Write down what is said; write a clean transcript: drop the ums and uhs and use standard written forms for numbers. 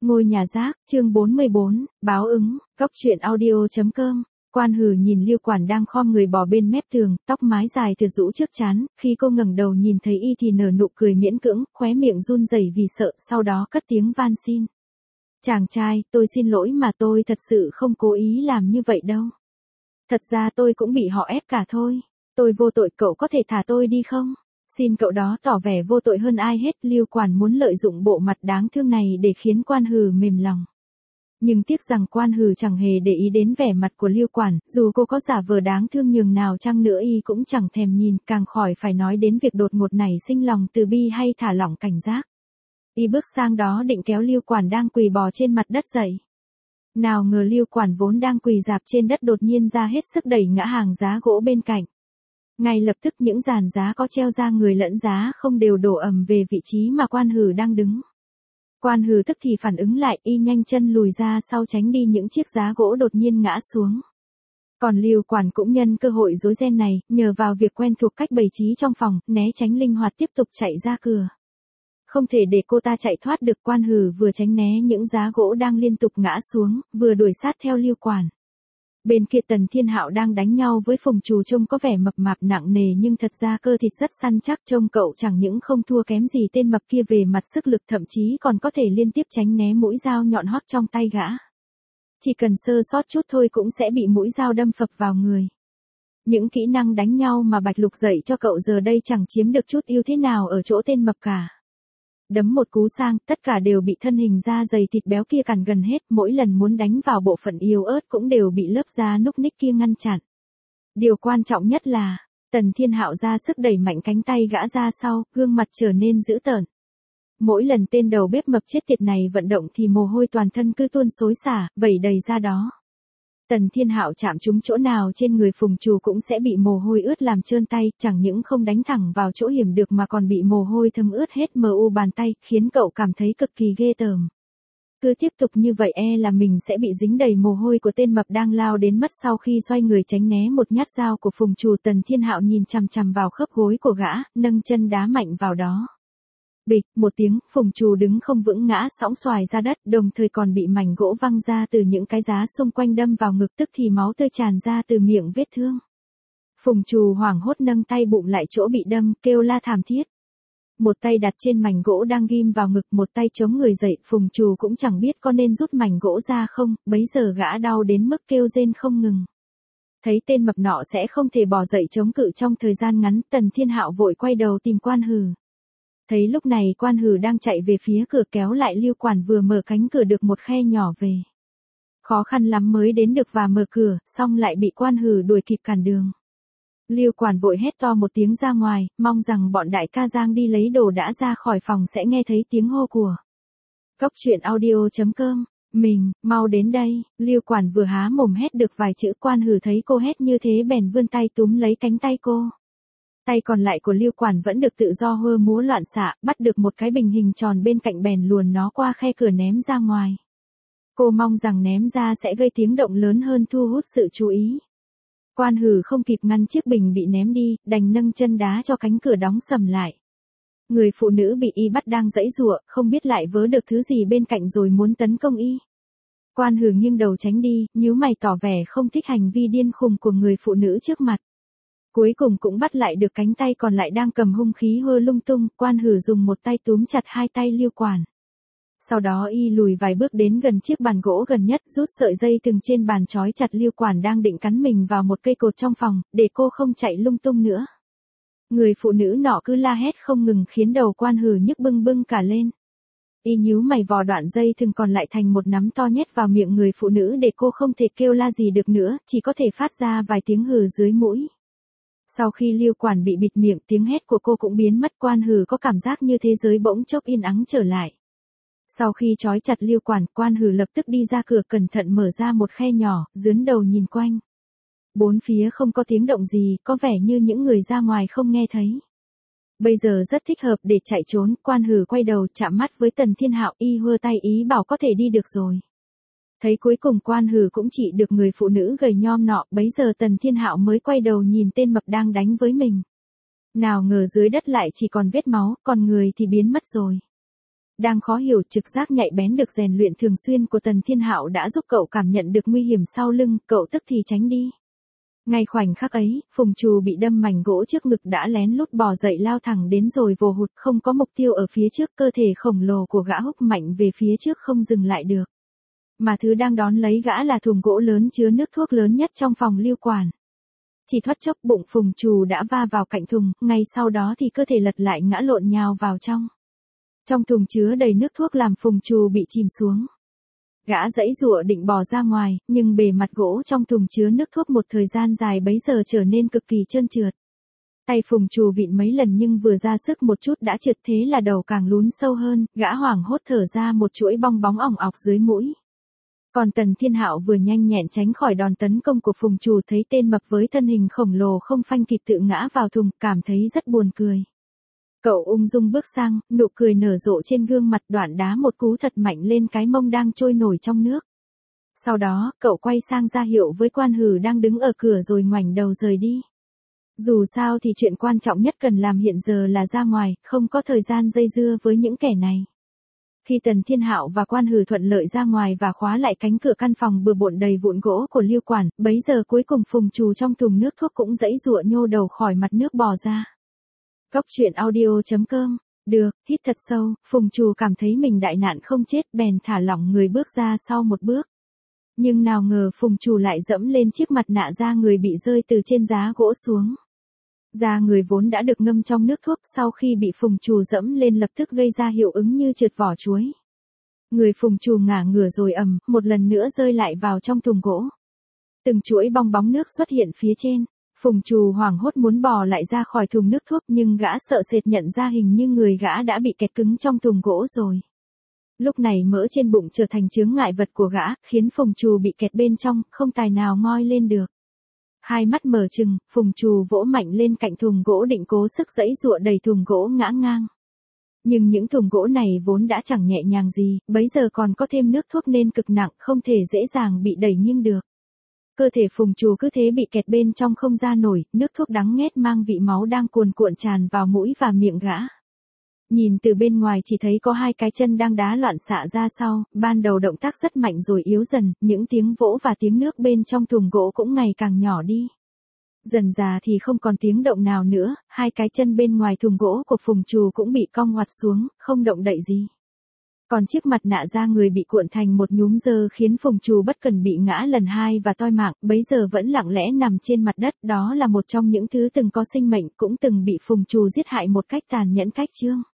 Ngôi nhà rác, chương 44, báo ứng, góc truyện audio.com. Quan Hừ nhìn Liêu Quản đang khom người bò bên mép tường, tóc mái dài từ rũ trước trán, khi cô ngẩng đầu nhìn thấy y thì nở nụ cười miễn cưỡng, khóe miệng run rẩy vì sợ, sau đó cất tiếng van xin. Chàng trai, tôi xin lỗi mà tôi thật sự không cố ý làm như vậy đâu. Thật ra tôi cũng bị họ ép cả thôi. Tôi vô tội, cậu có thể thả tôi đi không? Xin cậu đó tỏ vẻ vô tội hơn ai hết. Liêu Quản muốn lợi dụng bộ mặt đáng thương này để khiến Quan Hừ mềm lòng. Nhưng tiếc rằng Quan Hừ chẳng hề để ý đến vẻ mặt của Liêu Quản, dù cô có giả vờ đáng thương nhường nào chăng nữa y cũng chẳng thèm nhìn, càng khỏi phải nói đến việc đột ngột nảy sinh lòng từ bi hay thả lỏng cảnh giác. Y bước sang đó định kéo Liêu Quản đang quỳ bò trên mặt đất dậy. Nào ngờ Liêu Quản vốn đang quỳ rạp trên đất đột nhiên ra hết sức đẩy ngã hàng giá gỗ bên cạnh. Ngay lập tức những dàn giá có treo ra người lẫn giá không đều đổ ầm về vị trí mà Quan Hừ đang đứng. Quan Hừ tức thì phản ứng lại, y nhanh chân lùi ra sau tránh đi những chiếc giá gỗ đột nhiên ngã xuống. Còn Liêu Quản cũng nhân cơ hội rối ren này, nhờ vào việc quen thuộc cách bày trí trong phòng, né tránh linh hoạt tiếp tục chạy ra cửa. Không thể để cô ta chạy thoát được. Quan Hừ vừa tránh né những giá gỗ đang liên tục ngã xuống, vừa đuổi sát theo Liêu Quản. Bên kia Tần Thiên Hạo đang đánh nhau với Phùng Trù, trông có vẻ mập mạp nặng nề nhưng thật ra cơ thịt rất săn chắc, trông cậu chẳng những không thua kém gì tên mập kia về mặt sức lực, thậm chí còn có thể liên tiếp tránh né mũi dao nhọn hoắt trong tay gã. Chỉ cần sơ sót chút thôi cũng sẽ bị mũi dao đâm phập vào người. Những kỹ năng đánh nhau mà Bạch Lục dạy cho cậu giờ đây chẳng chiếm được chút ưu thế nào ở chỗ tên mập cả. Đấm một cú sang, tất cả đều bị thân hình da dày thịt béo kia cản gần hết, mỗi lần muốn đánh vào bộ phận yếu ớt cũng đều bị lớp da núc ních kia ngăn chặn. Điều quan trọng nhất là, Tần Thiên Hạo ra sức đẩy mạnh cánh tay gã ra sau, gương mặt trở nên dữ tợn. Mỗi lần tên đầu bếp mập chết tiệt này vận động thì mồ hôi toàn thân cứ tuôn xối xả, vẩy đầy ra đó. Tần Thiên Hạo chạm trúng chỗ nào trên người Phùng Trù cũng sẽ bị mồ hôi ướt làm trơn tay, chẳng những không đánh thẳng vào chỗ hiểm được mà còn bị mồ hôi thấm ướt hết mu bàn tay, khiến cậu cảm thấy cực kỳ ghê tởm. Cứ tiếp tục như vậy e là mình sẽ bị dính đầy mồ hôi của tên mập đang lao đến mất. Sau khi xoay người tránh né một nhát dao của Phùng Trù, Tần Thiên Hạo nhìn chằm chằm vào khớp gối của gã, nâng chân đá mạnh vào đó. Bịch, một tiếng, Phùng Trù đứng không vững ngã sõng xoài ra đất, đồng thời còn bị mảnh gỗ văng ra từ những cái giá xung quanh đâm vào ngực, tức thì máu tươi tràn ra từ miệng vết thương. Phùng Trù hoảng hốt nâng tay bụng lại chỗ bị đâm, kêu la thảm thiết. Một tay đặt trên mảnh gỗ đang ghim vào ngực, một tay chống người dậy, Phùng Trù cũng chẳng biết có nên rút mảnh gỗ ra không, bấy giờ gã đau đến mức kêu rên không ngừng. Thấy tên mập nọ sẽ không thể bò dậy chống cự trong thời gian ngắn, Tần Thiên Hạo vội quay đầu tìm Quan Hừ. Thấy lúc này Quan Hừ đang chạy về phía cửa, kéo lại Liêu Quản vừa mở cánh cửa được một khe nhỏ về. Khó khăn lắm mới đến được và mở cửa, xong lại bị Quan Hừ đuổi kịp cản đường. Liêu Quản vội hét to một tiếng ra ngoài, mong rằng bọn đại ca Giang đi lấy đồ đã ra khỏi phòng sẽ nghe thấy tiếng hô của. Góc truyện audio.com. Mình, mau đến đây. Liêu Quản vừa há mồm hét được vài chữ, Quan Hừ thấy cô hét như thế bèn vươn tay túm lấy cánh tay cô. Tay còn lại của Liêu Quản vẫn được tự do hơ múa loạn xạ, bắt được một cái bình hình tròn bên cạnh bèn luồn nó qua khe cửa ném ra ngoài. Cô mong rằng ném ra sẽ gây tiếng động lớn hơn, thu hút sự chú ý. Quan Hừ không kịp ngăn chiếc bình bị ném đi, đành nâng chân đá cho cánh cửa đóng sầm lại. Người phụ nữ bị y bắt đang giãy giụa, không biết lại vớ được thứ gì bên cạnh rồi muốn tấn công y. Quan Hừ nghiêng đầu tránh đi, nhíu mày tỏ vẻ không thích hành vi điên khùng của người phụ nữ trước mặt. Cuối cùng cũng bắt lại được cánh tay còn lại đang cầm hung khí hơ lung tung. Quan Hừ dùng một tay túm chặt hai tay Liêu Quản. Sau đó y lùi vài bước đến gần chiếc bàn gỗ gần nhất, rút sợi dây thừng trên bàn trói chặt Liêu Quản đang định cắn mình vào một cây cột trong phòng, để cô không chạy lung tung nữa. Người phụ nữ nọ cứ la hét không ngừng khiến đầu Quan Hừ nhức bưng bưng cả lên. Y nhíu mày vò đoạn dây thừng còn lại thành một nắm to nhét vào miệng người phụ nữ để cô không thể kêu la gì được nữa, chỉ có thể phát ra vài tiếng hừ dưới mũi. Sau khi Liêu Quản bị bịt miệng, tiếng hét của cô cũng biến mất. Quan Hừ có cảm giác như thế giới bỗng chốc yên ắng trở lại. Sau khi trói chặt Liêu Quản, Quan Hừ lập tức đi ra cửa, cẩn thận mở ra một khe nhỏ, dướn đầu nhìn quanh. Bốn phía không có tiếng động gì, có vẻ như những người ra ngoài không nghe thấy. Bây giờ rất thích hợp để chạy trốn. Quan Hừ quay đầu chạm mắt với Tần Thiên Hạo, y hơ tay ý bảo có thể đi được rồi. Thấy cuối cùng Quan Hừ cũng chỉ được người phụ nữ gầy nhom nọ, bấy giờ Tần Thiên Hạo mới quay đầu nhìn tên mập đang đánh với mình. Nào ngờ dưới đất lại chỉ còn vết máu, còn người thì biến mất rồi. Đang khó hiểu, trực giác nhạy bén được rèn luyện thường xuyên của Tần Thiên Hạo đã giúp cậu cảm nhận được nguy hiểm sau lưng, cậu tức thì tránh đi. Ngay khoảnh khắc ấy, Phùng Trù bị đâm mảnh gỗ trước ngực đã lén lút bò dậy lao thẳng đến rồi vồ hụt, không có mục tiêu ở phía trước, cơ thể khổng lồ của gã húc mạnh về phía trước không dừng lại được. Mà thứ đang đón lấy gã là thùng gỗ lớn chứa nước thuốc lớn nhất trong phòng lưu quản. Chỉ thoát chốc bụng Phùng Trù đã va vào cạnh thùng, ngay sau đó thì cơ thể lật lại ngã lộn nhào vào trong. Trong thùng chứa đầy nước thuốc làm Phùng Trù bị chìm xuống. Gã giãy giụa định bò ra ngoài, nhưng bề mặt gỗ trong thùng chứa nước thuốc một thời gian dài bấy giờ trở nên cực kỳ trơn trượt. Tay Phùng Trù vịn mấy lần nhưng vừa ra sức một chút đã trượt, thế là đầu càng lún sâu hơn, gã hoảng hốt thở ra một chuỗi bong bóng ỏng ọc dưới mũi. Còn Tần Thiên Hạo vừa nhanh nhẹn tránh khỏi đòn tấn công của Phùng Trù, thấy tên mập với thân hình khổng lồ không phanh kịp tự ngã vào thùng, cảm thấy rất buồn cười. Cậu ung dung bước sang, nụ cười nở rộ trên gương mặt, đoạn đá một cú thật mạnh lên cái mông đang trôi nổi trong nước. Sau đó, cậu quay sang ra hiệu với Quan Hử đang đứng ở cửa rồi ngoảnh đầu rời đi. Dù sao thì chuyện quan trọng nhất cần làm hiện giờ là ra ngoài, không có thời gian dây dưa với những kẻ này. Khi Tần Thiên Hạo và Quan Hử thuận lợi ra ngoài và khóa lại cánh cửa căn phòng bừa bộn đầy vụn gỗ của lưu quản, bấy giờ cuối cùng Phùng Trù trong thùng nước thuốc cũng giãy giụa nhô đầu khỏi mặt nước bò ra. Góc truyện audio.com. Được, hít thật sâu, Phùng Trù cảm thấy mình đại nạn không chết, bèn thả lỏng người bước ra sau một bước. Nhưng nào ngờ Phùng Trù lại dẫm lên chiếc mặt nạ da người bị rơi từ trên giá gỗ xuống. Da người vốn đã được ngâm trong nước thuốc, sau khi bị Phùng Trù dẫm lên lập tức gây ra hiệu ứng như trượt vỏ chuối. Người Phùng Trù ngả ngửa rồi một lần nữa rơi lại vào trong thùng gỗ. Từng chuỗi bong bóng nước xuất hiện phía trên. Phùng Trù hoảng hốt muốn bò lại ra khỏi thùng nước thuốc, nhưng gã sợ sệt nhận ra hình như người gã đã bị kẹt cứng trong thùng gỗ rồi. Lúc này mỡ trên bụng trở thành chướng ngại vật của gã, khiến Phùng Trù bị kẹt bên trong, không tài nào ngoi lên được. Hai mắt mở trừng, Phùng Trù vỗ mạnh lên cạnh thùng gỗ định cố sức giãy giụa đẩy thùng gỗ ngã ngang. Nhưng những thùng gỗ này vốn đã chẳng nhẹ nhàng gì, bấy giờ còn có thêm nước thuốc nên cực nặng, không thể dễ dàng bị đẩy nghiêng được. Cơ thể Phùng Trù cứ thế bị kẹt bên trong không ra nổi, nước thuốc đắng nghét mang vị máu đang cuồn cuộn tràn vào mũi và miệng gã. Nhìn từ bên ngoài chỉ thấy có hai cái chân đang đá loạn xạ ra sau, ban đầu động tác rất mạnh rồi yếu dần, những tiếng vỗ và tiếng nước bên trong thùng gỗ cũng ngày càng nhỏ đi. Dần dà thì không còn tiếng động nào nữa, hai cái chân bên ngoài thùng gỗ của Phùng Trù cũng bị cong ngoặt xuống, không động đậy gì. Còn chiếc mặt nạ da người bị cuộn thành một nhúm dơ khiến Phùng Trù bất cần bị ngã lần hai và toi mạng, bấy giờ vẫn lặng lẽ nằm trên mặt đất, đó là một trong những thứ từng có sinh mệnh, cũng từng bị Phùng Trù giết hại một cách tàn nhẫn cách chương.